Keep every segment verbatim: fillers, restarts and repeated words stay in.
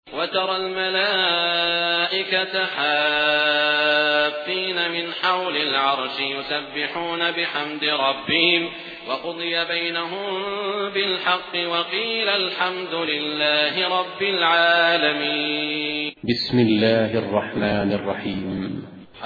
وترى الملائكة حافين من حول العرش يسبحون بحمد ربهم وقضي بينهم بالحق وقيل الحمد لله رب العالمين. بسم الله الرحمن الرحيم.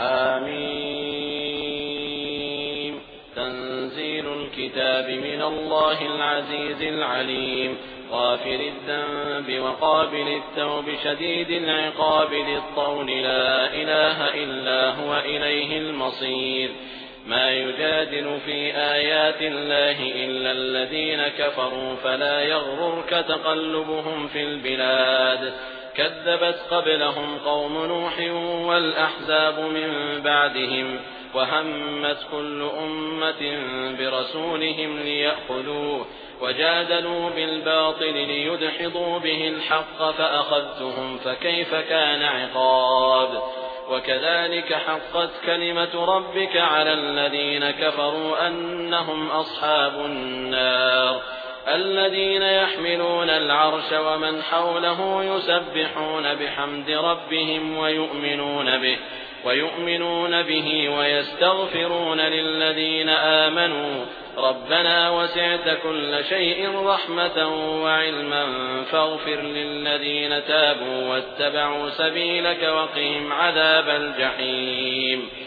حميم. تنزيل الكتاب من الله العزيز العليم غافر الذنب وقابل التوب شديد العقاب ذي الطول لا إله إلا هو إليه المصير. ما يجادل في آيات الله إلا الذين كفروا فلا يغررك تقلبهم في البلاد. كذبت قبلهم قوم نوح والأحزاب من بعدهم وهمت كل أمة برسولهم ليأخذوه وجادلوا بالباطل ليدحضوا به الحق فأخذتهم فكيف كان عقاب. وكذلك حقت كلمة ربك على الذين كفروا أنهم أصحاب النار الذين يحملون العرش ومن حوله يسبحون بحمد ربهم ويؤمنون به ويؤمنون به ويستغفرون للذين آمنوا ربنا وسعت كل شيء رحمة وعلما فاغفر للذين تابوا واتبعوا سبيلك وقهم عذاب الجحيم.